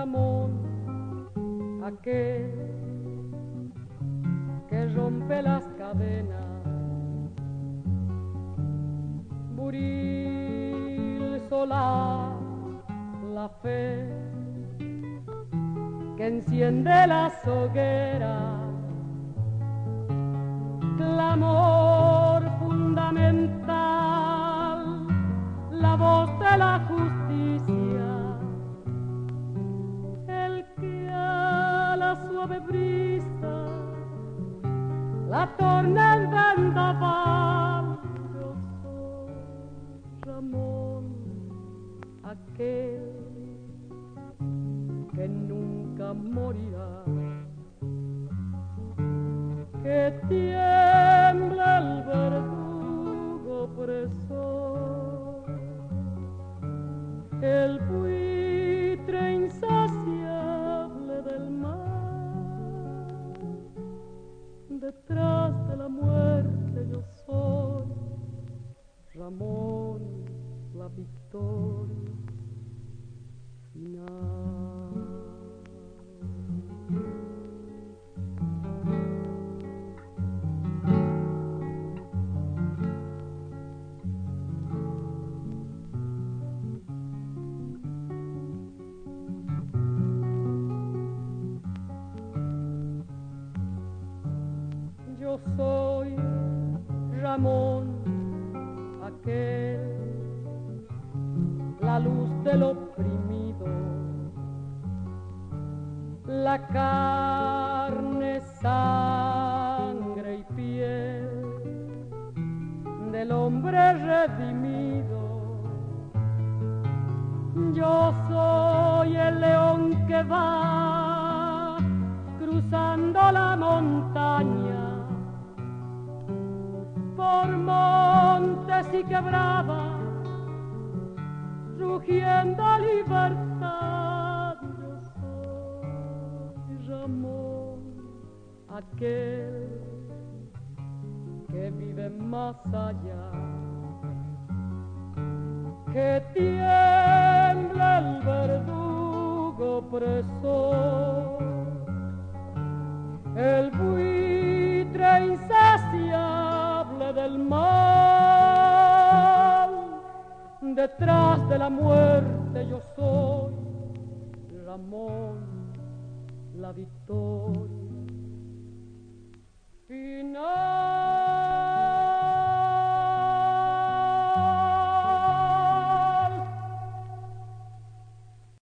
Ramón, aquel que rompe las cadenas. Buril Solá, la fe que enciende las hogueras. Clamor fundamental, la voz de la justicia, el que a la suave brisa la torna en vendaval. Yo soy Ramón, aquel que nunca morirá, que tiembla el verdugo opresor, el buitre insaciable del mar. Detrás de la muerte yo soy Ramón, la victoria final. Yo soy Ramón, aquel, la luz del oprimido, la carne, sangre y piel del hombre redimido. Yo soy el león que va cruzando la montaña, por montes y quebradas, rugiendo libertad. Yo soy Ramón, aquel que vive más allá, que tiembla el verdugo opresor, el buitre insaciable del mal. Detrás de la muerte yo soy Ramón, la victoria